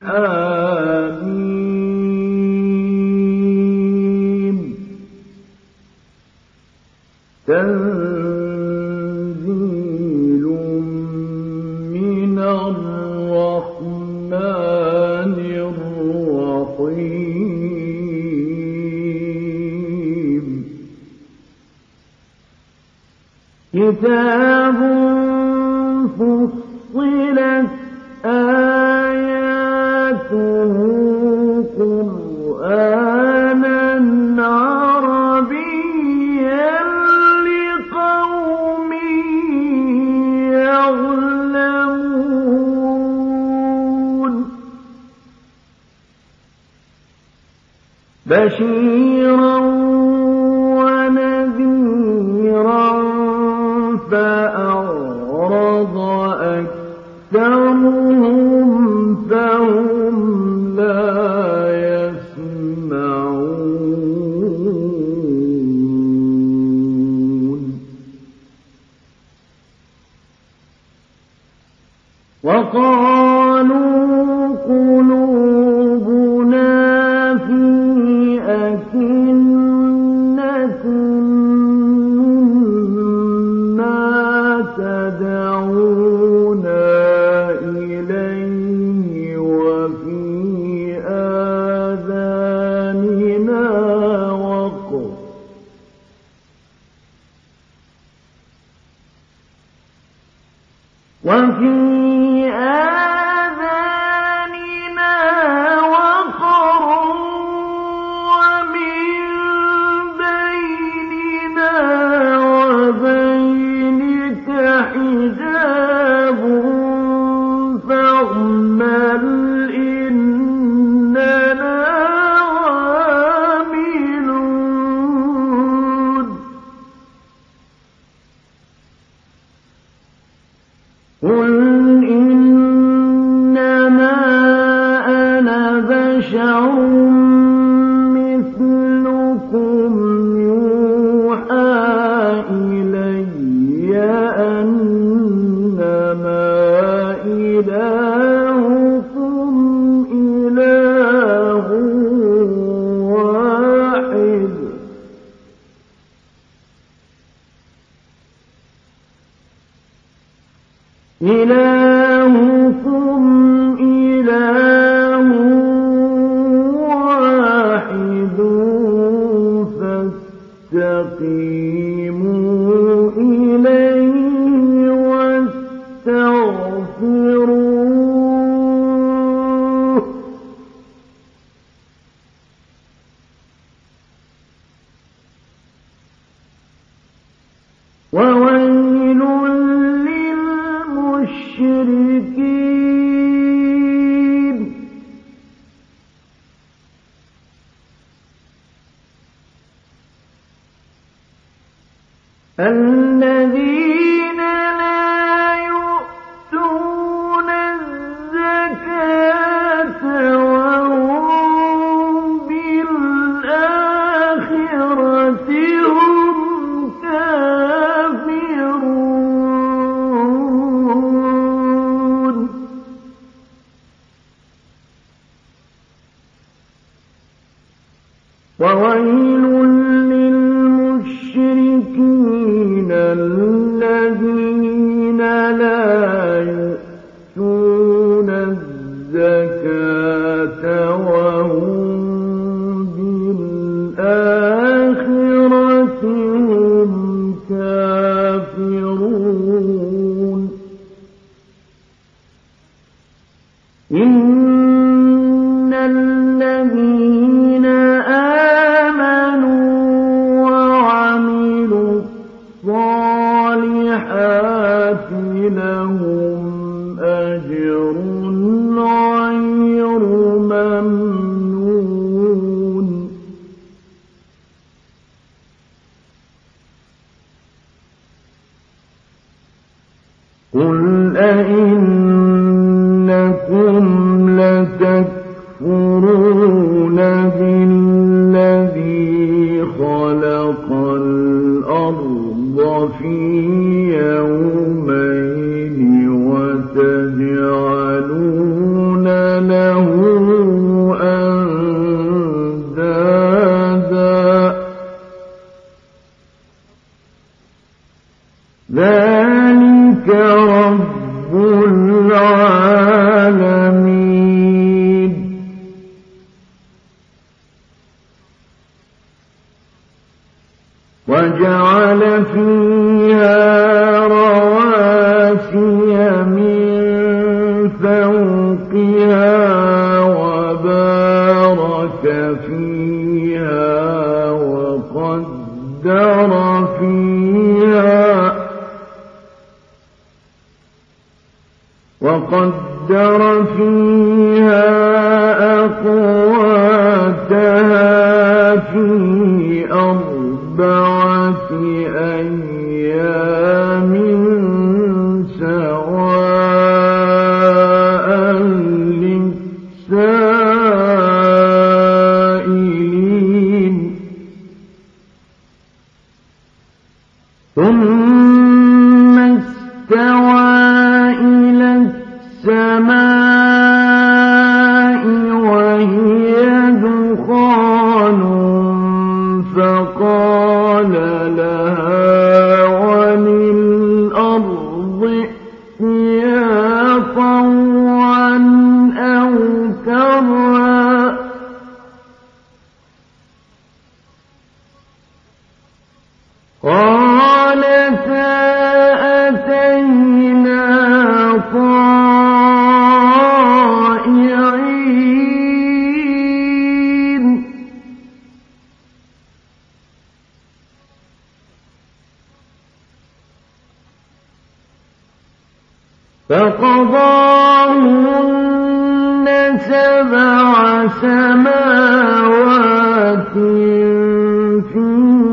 حميم تنزيل من الرحمن الرحيم كتاب فصلت آياته قرآنا عربيا لقوم يعلمون بشيرا ونذيرا فأعرض أكثرهم فهم لا يسمعون وقالوا قلوبنا في أكنة مما تدعونا إليه وفي آذاننا وقر ومن بيننا وبينك حجاب فاعمل إننا عاملون قل إنما أنا بشر مثلكم يوحى إلي أنما إلهكم إله واحد إلهكم إله واحد فاستقيموا إليه واستغفروه وويل للمشركين الذين لا يؤتون الزكاة وهم بالآخرة هم كافرون وويل للمشركين الذين لا يؤتون الزكاة وهم بالآخرة هم كافرون إن الذين آمنوا وعملوا الصالحات لهم أجر غير ممنون قل أئنكم لتكفرون بالذي خلق الأرض في يومين وتجعلون له وجعل فيها رواسي من فوقها وبارك فيها وقدر فيها أقواتها في 4 أيام سواء للسائلين ثم استوى إلى السماء وهي دخان فقال لها وللأرض ائتيا طوعا أو كرها قالتا أتينا طائعين فقضاهن 7 سماوات في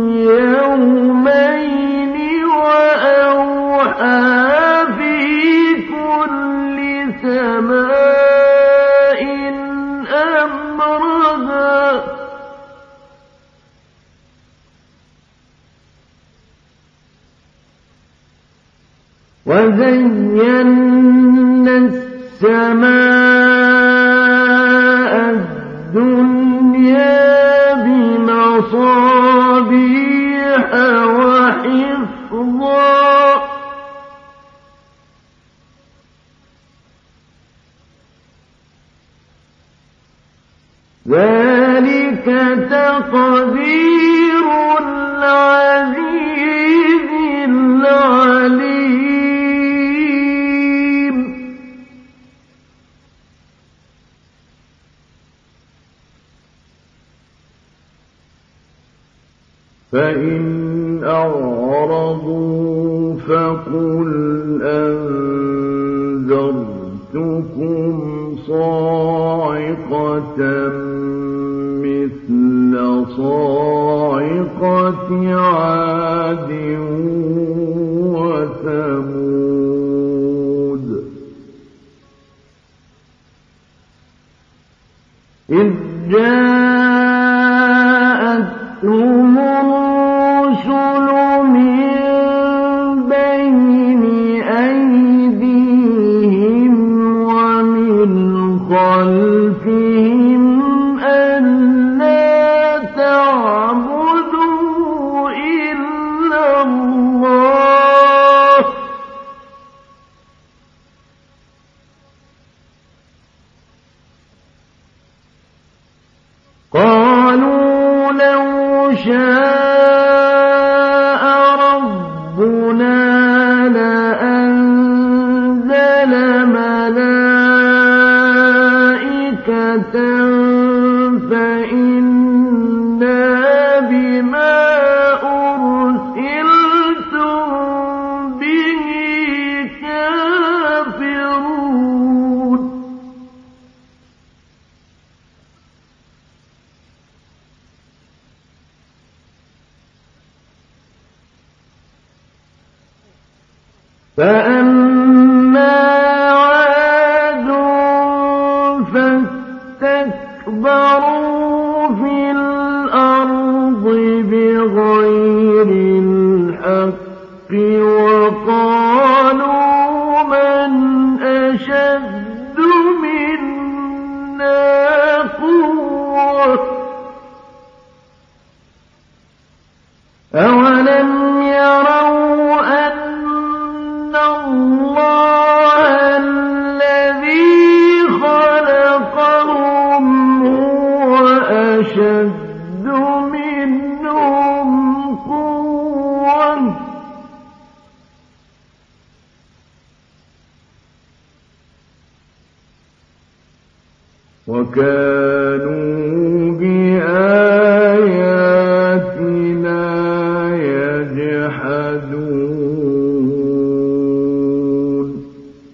يومين وأوحى في كل سماء أمرها وزينا السماء الدنيا بمصابيح وحفظا ذلك تقدير العزيز العليم فإن أعرضوا فقل أنذرتكم صاعقة مثل صاعقة عاد وثمود إذ جاءتهم الرسل من بين أيديهم ومن خلفهم ألا تعبدوا إلا الله قالوا لو شاء ربنا لأنزل ملائكة فإنا بما أرسلتم به كافرون فأما عاد فاستكبروا في الأرض بغير الحق وقالوا من أشد منا قوة أولم يروا أن الله الذي خلقهم هو أشد منهم قوة وكانوا بآياتنا يجحدون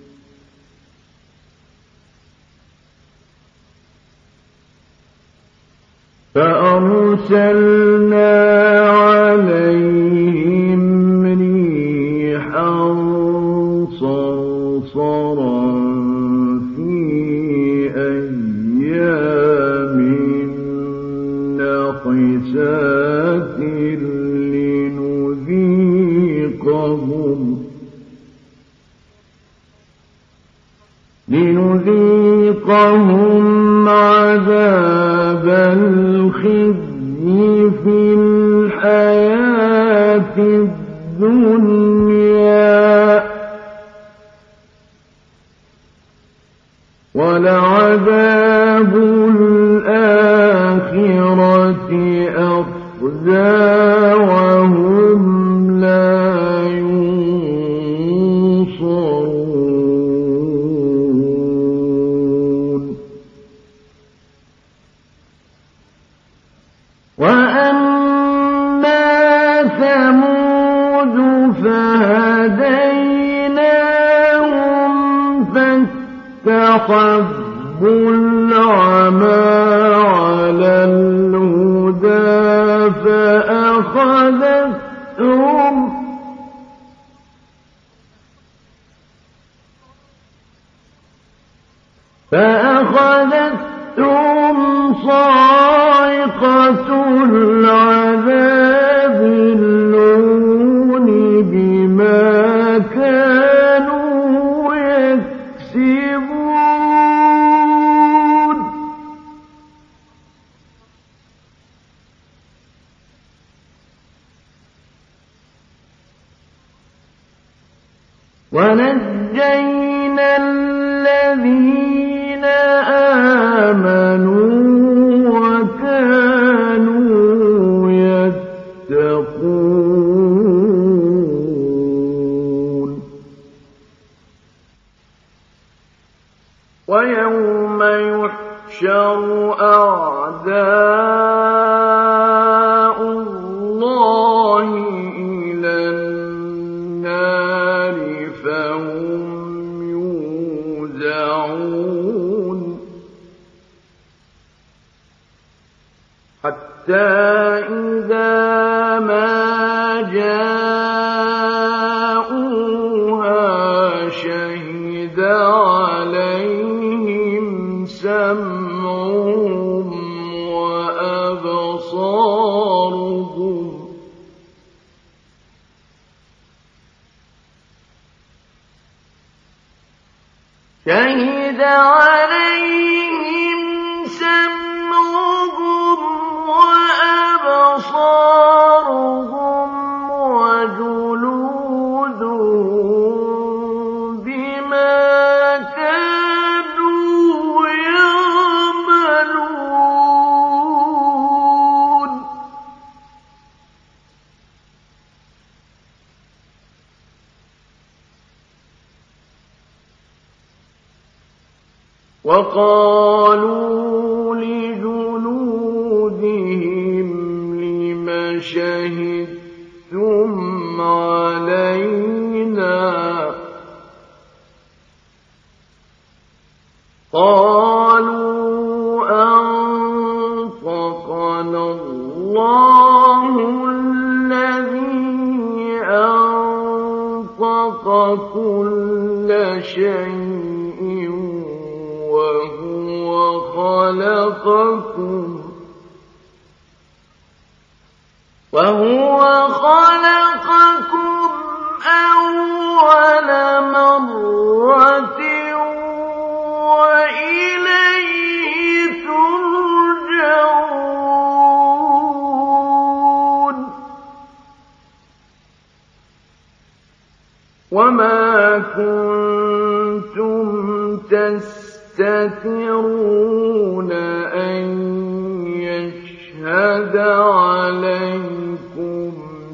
فأرسلنا عليهم ريحا صرصرا في أيام نحسات لنذيقهم عذاب الخزي في الحياة الدنيا ولعذاب الآخرة أخزى وهم لا ينصرون وأما ثمود فهديناهم فاستحبوا العمى على الهدى فأخذتهم صاعقة العذاب الهون بما كانوا يكسبون ونجينا الذين آمنوا وكانوا يتقون ويوم يحشر أعداء الله إلى النار فهم يوزعون حتى إذا ما جاءوها شهد عليهم سمعهم وأبصارهم شهد عليهم سمعهم وأبصارهم وجلودهم بما كانوا يعملون وقالوا لجلودهم لم شهدتم علينا قالوا أنطقنا الله الذي أنطق كل شيء وهو خلقكم أول مرة وإليه ترجعون وما كنتم تستترون أن يشهد عليكم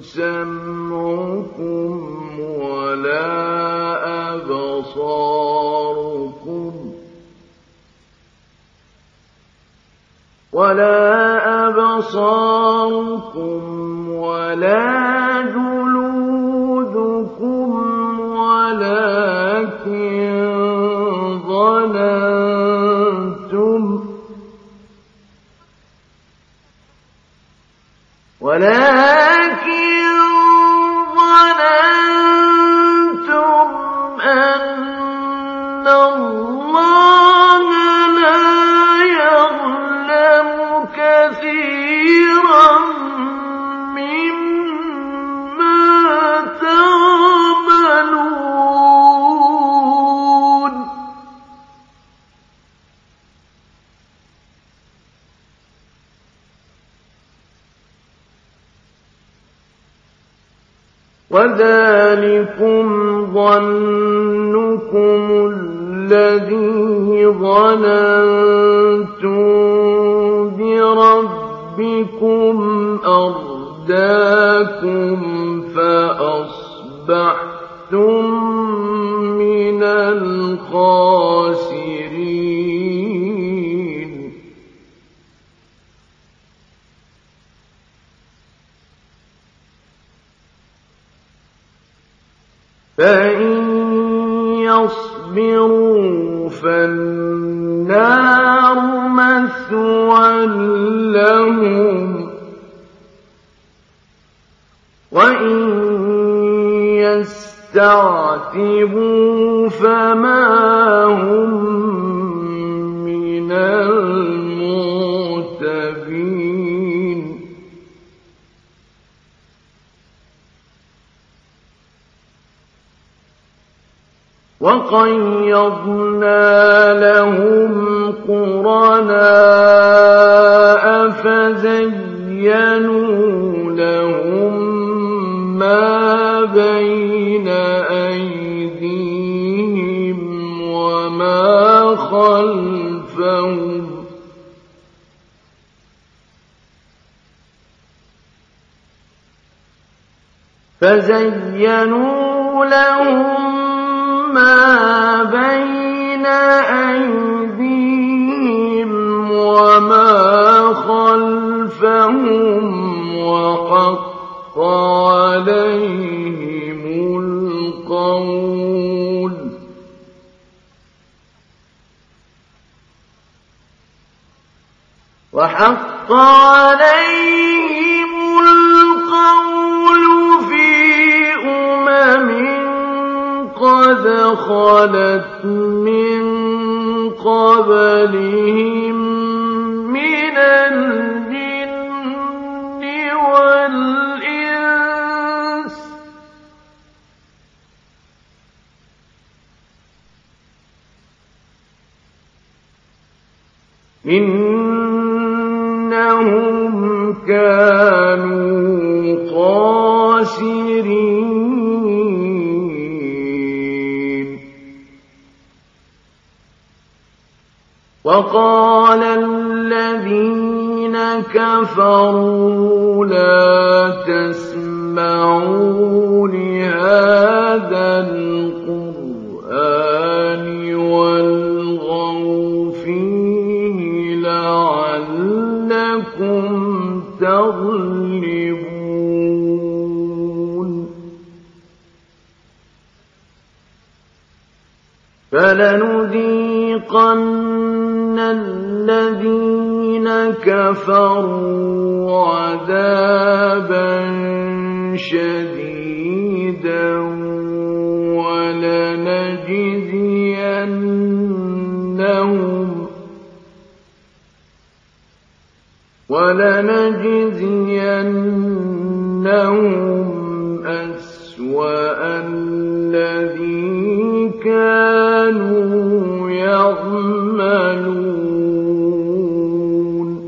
سمعكم ولا أبصاركم ولا أبصاركم ولا جلودكم ولكن ظننتم أن الله لا يظلم كثيرا مما تعملون. وذلكم ظنكم الذي ظننتم بربكم أرداكم فأصبحتم من الخاسرين. فإن يصبروا فالنار مثوى لهم وإن يستعتبوا فما هم من المعتبين. وقيضنا لهم قرناء فزينوا لهم ما بين أيديهم وما خلفهم ما بين أيديهم وما خلفهم وحق عليهم القول في قد خلت من قبلهم من الجن والإنس إنهم كانوا خاسرين. وقال الذين كفروا لا تسمعوا لهذا القرآن والغوا فيه لعلكم تغلبون. فلنذيقن الذين كفروا عذابا شديدا ولنجزينهم أسوأ الذي كانوا يعملون.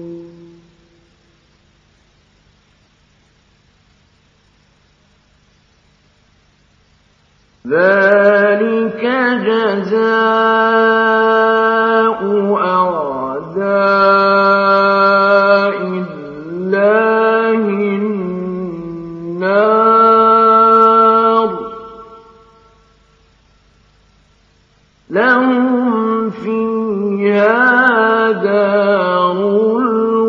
ذلك جزاء أعداء الله النار لهم فيها دار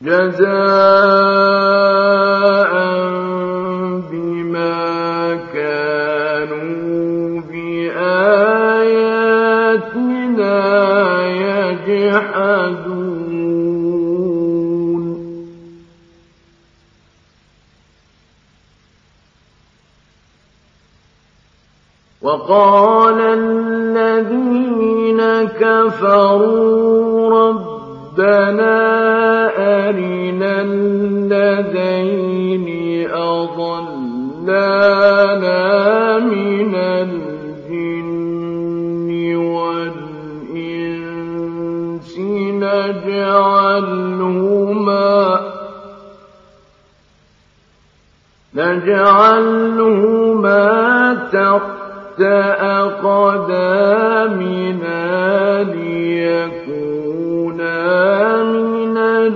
جزاء بما كانوا بآياتنا يجحدون وقال الذين كفروا ربنا أرنا الذين أضلانا من الجن والإنس نجعلهما تحت أقدامنا ليكونا من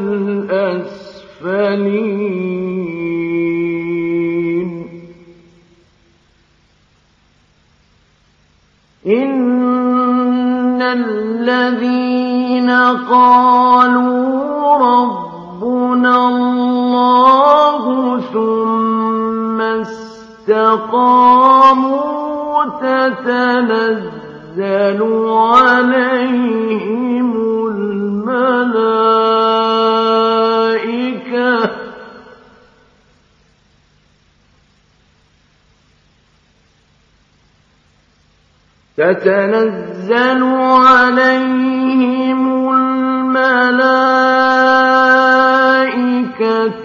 الأسفلين إن الذين قالوا ربنا الله ثم استقاموا تتنزل عليهم الملائكة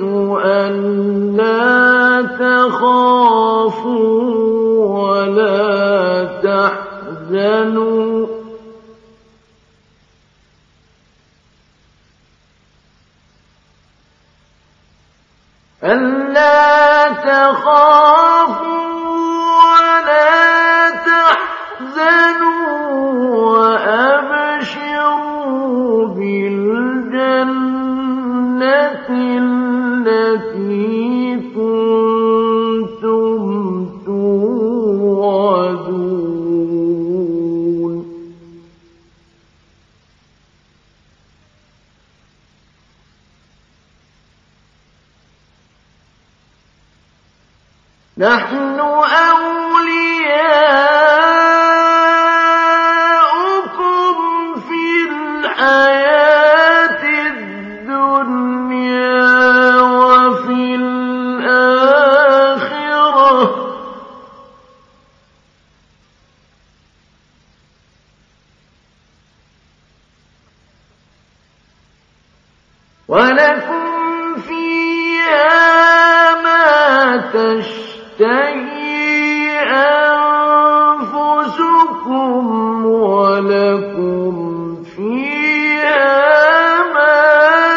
ألا تخافوا ولا تحزنوا وأبشروا بالجنة التي كنتم توعدون نحن أولياؤكم في الحياة الدنيا وفي الآخرة ولكم فيها ما تشتهي أنفسكم ولكم فيها ما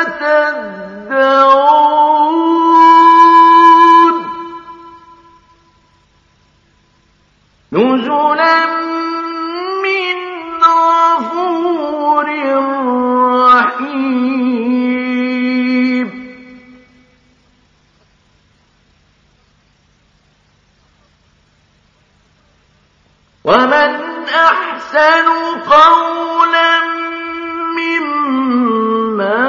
تدعون نزلا من غفور رحيم ومن أحسن قولا ممن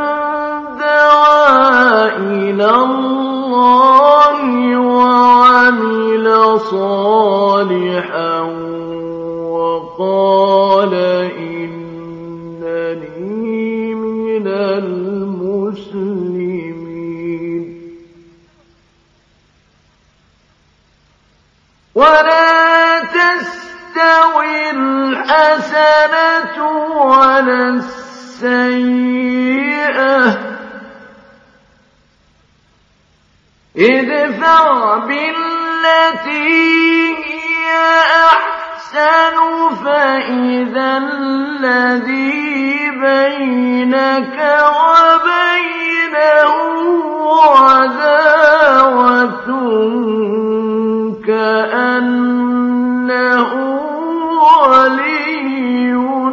دعا إلى الله وعمل صالحا وقال إنني من المسلمين ولا تستوي الحسنة ولا السيئة ادفع بالتي هي أحسن فإذا الذي بينك وبينه عداوة كأنه ولي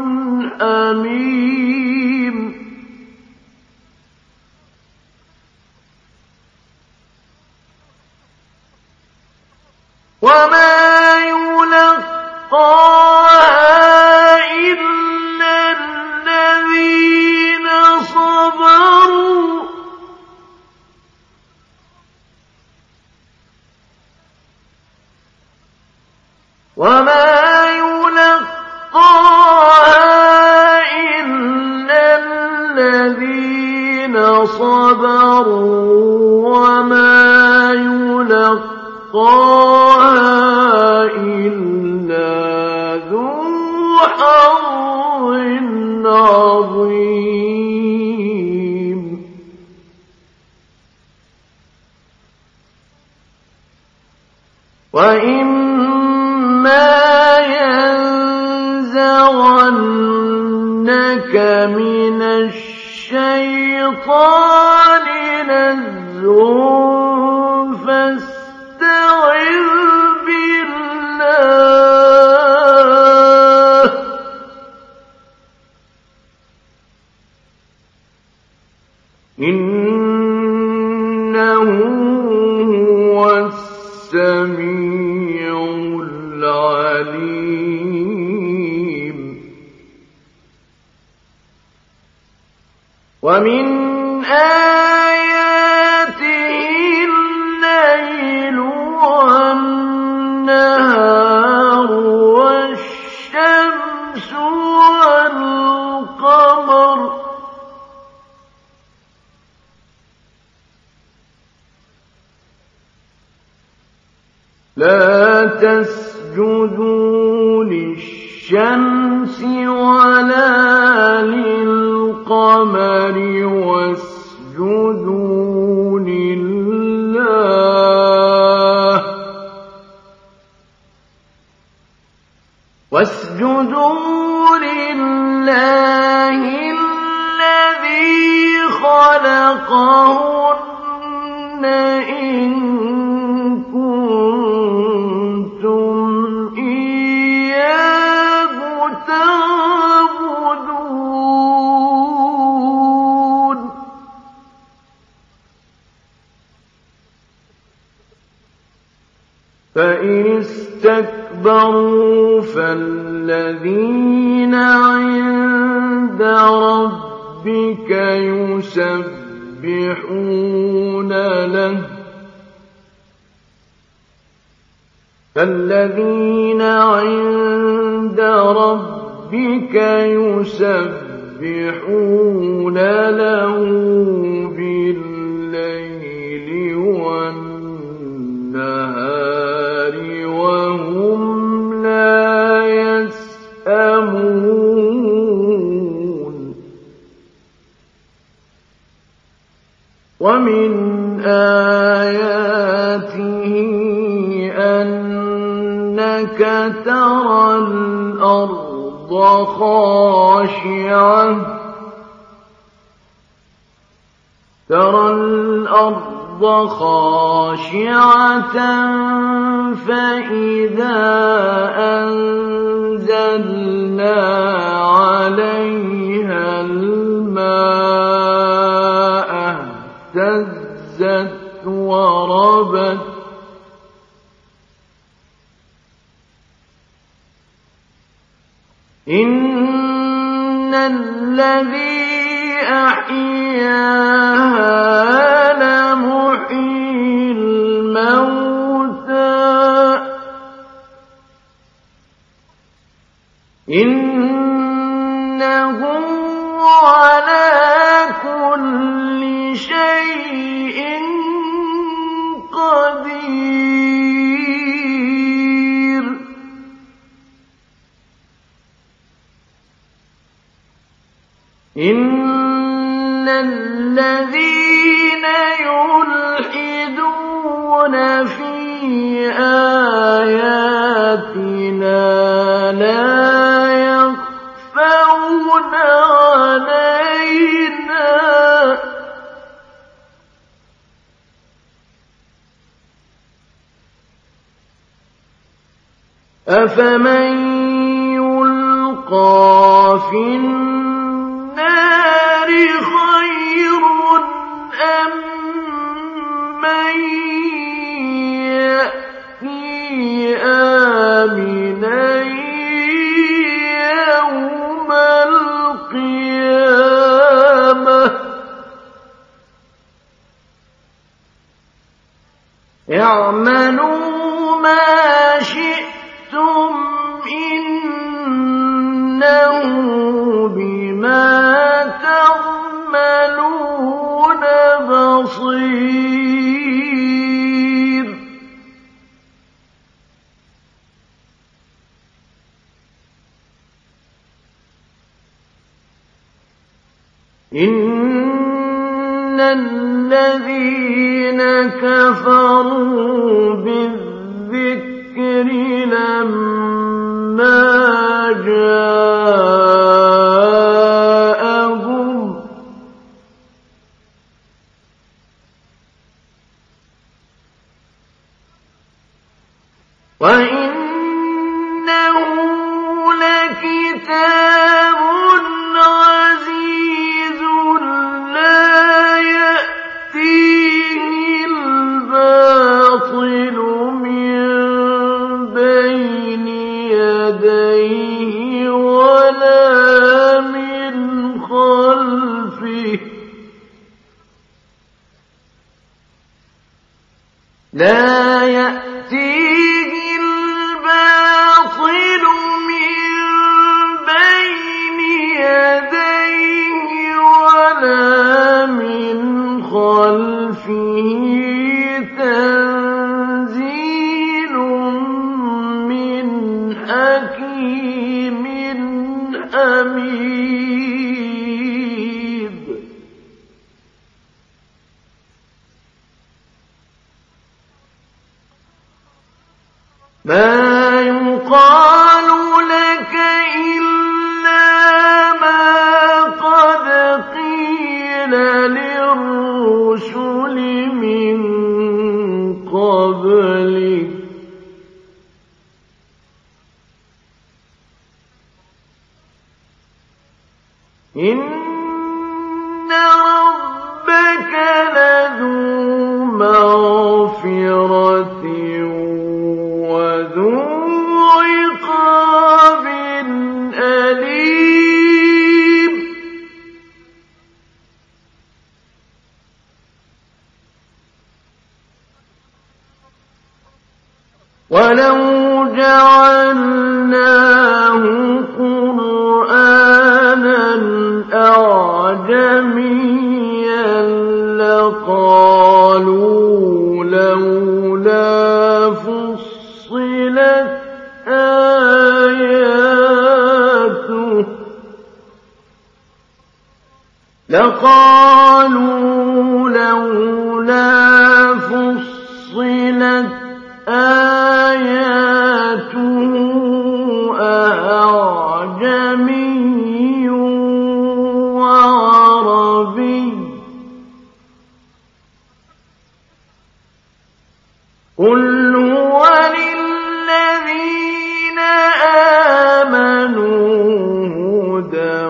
حميم وما يلقاها إلا الذين صبروا إلا الذين صبروا وما يلقاها إلا ذو حظ عظيم وإما ينزغنك من الشيطان نزغ فاستعذ بالله إنه هو السميع العليم ومن آياته الليل والنهار والشمس والقمر لا تسجدوا للشمس ولا للقمر واسجدوا لله الذي خلقهن إن كنتم إياه تعبدون فإن استكبروا فالذين عند ربك يسبحون له بالليل والنهار وهم لا يسأمون ومن آياته أنك ترى الأرض خاشعة فإذا أنزلنا عليها الماء اهتزت وربت إن الذي أحياها لمحيي الموتى إنه على كل شيء قدير إن الذين يلحدون في آياتنا لا يخفون علينا أفمن يلقى في النار خير أم من يأتي آمنا يوم القيامة اعملوا ما شئتم إنا بما تعملون بصير. إن الذين كفروا بالذكر لما جاءهم وإنه لكتاب عزيز لا يأتيه الباطل من بين يديه ولا من خلفه لا يأتيه الباطل من بين يديه ولا من خلفه تنزيل من حكيم حميد. ما يقال لك إلا ما قد قيل للرسل من قبلك إن ربك لذو مغفرة وذو عقاب أليم. ولو جعلناه قرآنا أعجميا لقالوا لولا فصلت آياته أعجمي وعربي قل هو للذين آمنوا هدى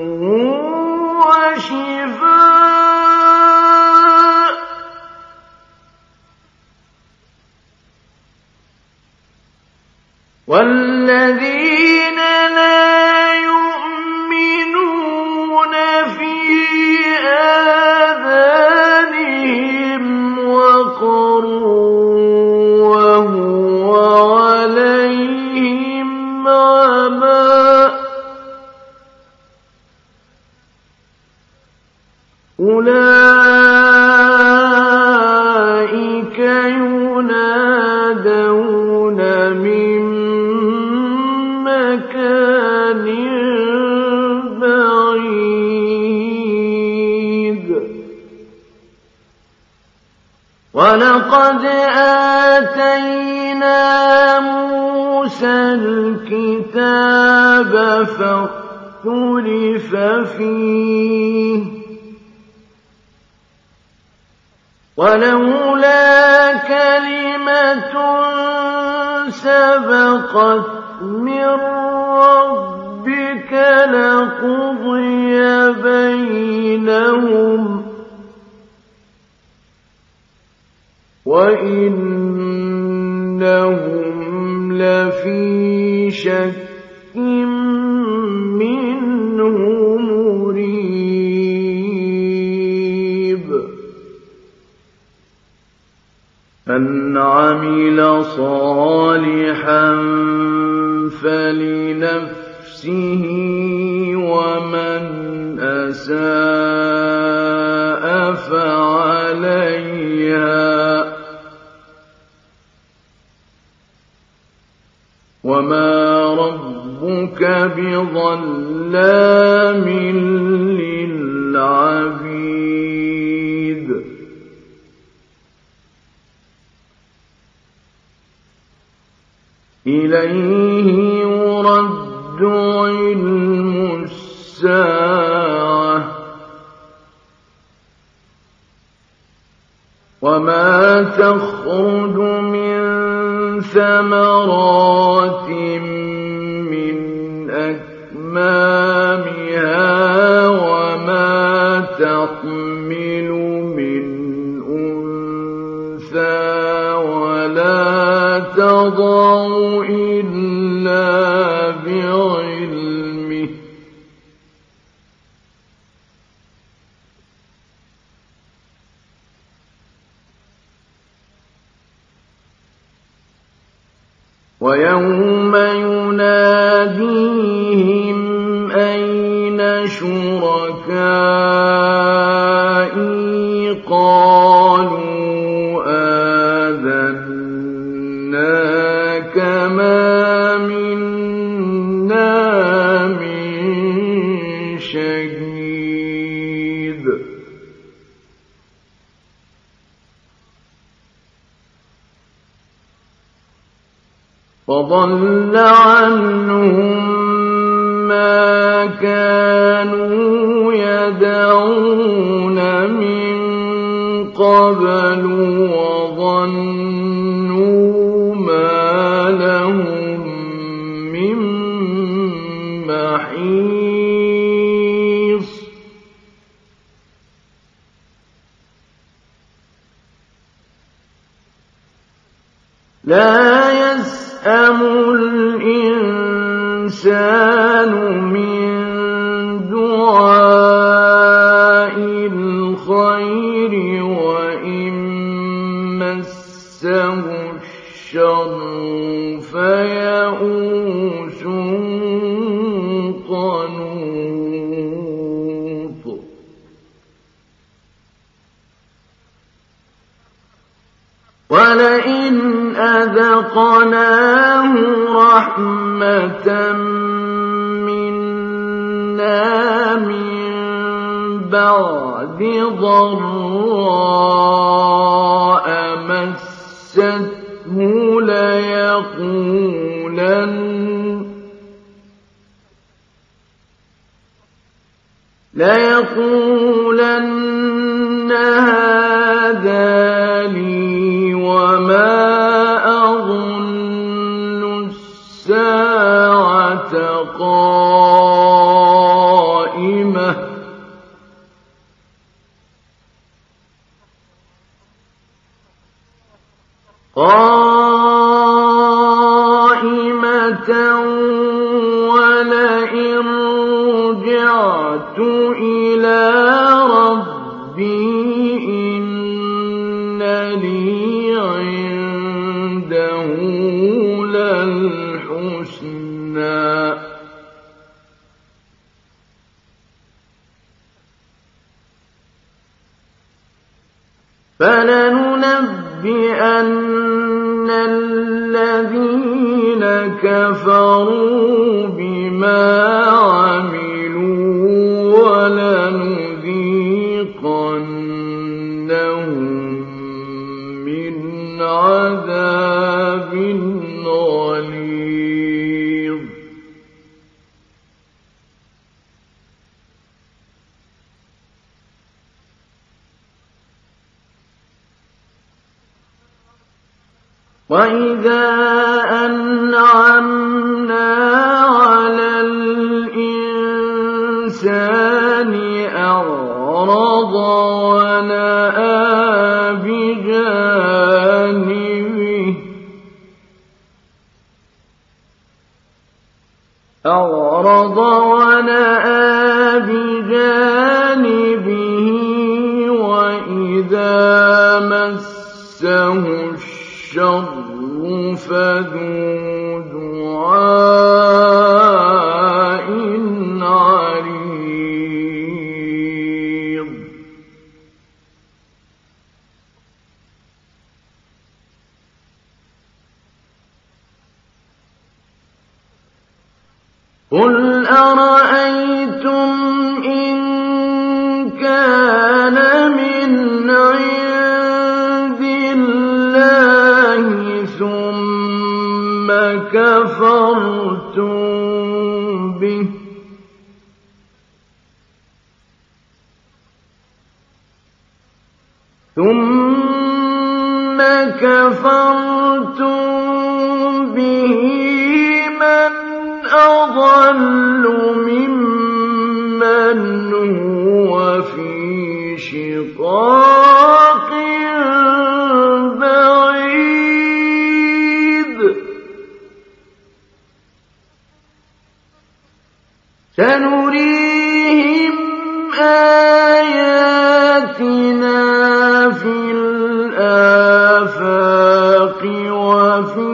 وشفاء والذين لا يؤمنون في آذانهم وقر وهو عليهم عمى أولئك ينادون من مكان بعيد ولقد آتينا موسى الكتاب فاختلف فيه ولولا كلمة سبقت من ربك لقضي بينهم وإنهم لفي شك منه مريب. من عمل صالحا فلنفسه نفسه ومن أساء فعليها وما ربك بظلام للعبيد إليه يرد علم الساعة وما تخرج من ثمرات من أكمامها وما تحمل من أنثى ولا تضع إلا بعلمه ويوم يناديهم أين شركائي قالوا آذناك ما منا من شهيد فضل عنهم ما كانوا يدعون من قبل وظنوا ما لهم من محيص لا يسأم الإنسان من دعاء الخير وإن مسه الشر فيئوس قنوط ولئن أذقناه رحمة منا من بعد ضراء مسته ليقولن هذا لي وما أظن الساعة قائمة ولئن رجعت إلى ربي إن لي عنده للحسنى فلننبئن الذين كفروا بما عملوا ولنذيقنهم من عذاب غليظ وإذا أنعمنا على الإنسان أعرض ونأى بجانبه وإذا مسه الشر فذو دعاء قُلْ أَرَأَيْتُمْ إِن كَانَ مِنْ عِندِ اللَّهِ ثُمَّ كَفَرْتُم بِهِ مَنْ أَضَلُّ مِمَّنْ هُوَ فِي شِقَاقٍ بَعِيدٍ سَنُرِيهِمْ آيَاتِنَا فِي الْآفَاقِ وَفِي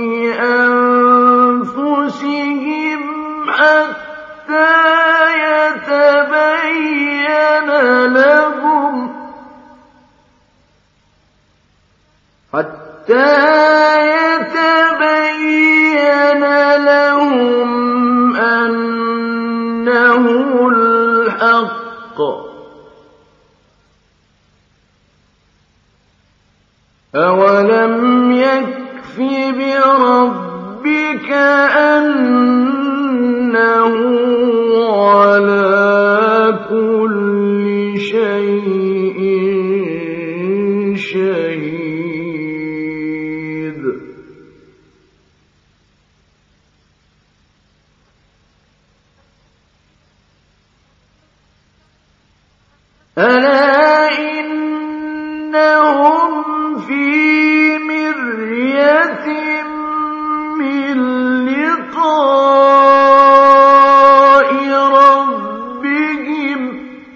أَنفُسِهِمْ حَتَّىٰ يَتَبَيَّنَ لَهُمْ أَنَّهُ الْحَقُّ ۗ أَوَلَمْ يَكْفِ بِرَبِّكَ أَنَّهُ عَلَىٰ كُلِّ شَيْءٍ شَهِيدٌ أَلَا إِنَّهُمْ فِي مِرْيَةٍ مِّن لِّقَاءِ رَبِّهِمْ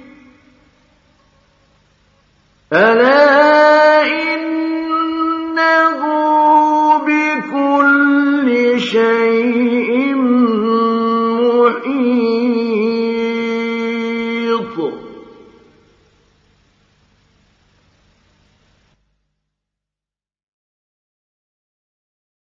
أَلَا إِنَّهُ بِكُلِّ شَيْءٍ